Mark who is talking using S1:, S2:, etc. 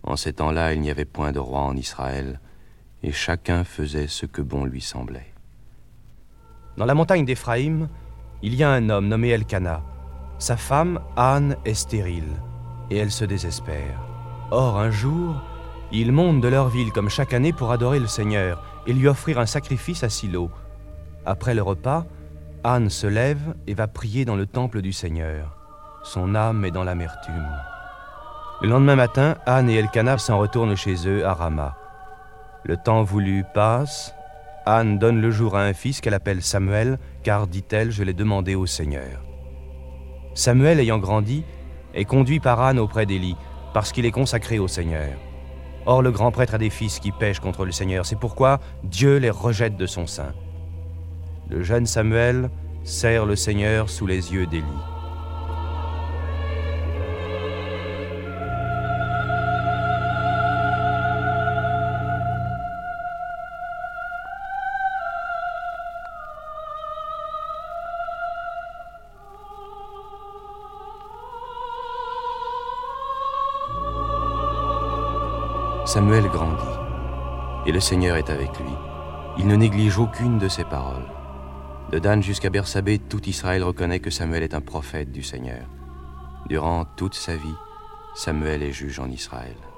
S1: En ces temps-là, il n'y avait point de roi en Israël, et chacun faisait ce que bon lui semblait.
S2: Dans la montagne d'Éphraïm, il y a un homme nommé Elkana. Sa femme, Anne, est stérile, et elle se désespère. Or, un jour, ils montent de leur ville comme chaque année pour adorer le Seigneur et lui offrir un sacrifice à Silo. Après le repas, Anne se lève et va prier dans le temple du Seigneur. Son âme est dans l'amertume. Le lendemain matin, Anne et Elkana s'en retournent chez eux à Rama. Le temps voulu passe. Anne donne le jour à un fils qu'elle appelle Samuel, car, dit-elle, je l'ai demandé au Seigneur. Samuel, ayant grandi, est conduit par Anne auprès d'Élie, parce qu'il est consacré au Seigneur. Or, le grand prêtre a des fils qui pêchent contre le Seigneur, c'est pourquoi Dieu les rejette de son sein. Le jeune Samuel sert le Seigneur sous les yeux d'Élie.
S1: Samuel grandit, et le Seigneur est avec lui. Il ne néglige aucune de ses paroles. De Dan jusqu'à Bersabée, tout Israël reconnaît que Samuel est un prophète du Seigneur. Durant toute sa vie, Samuel est juge en Israël.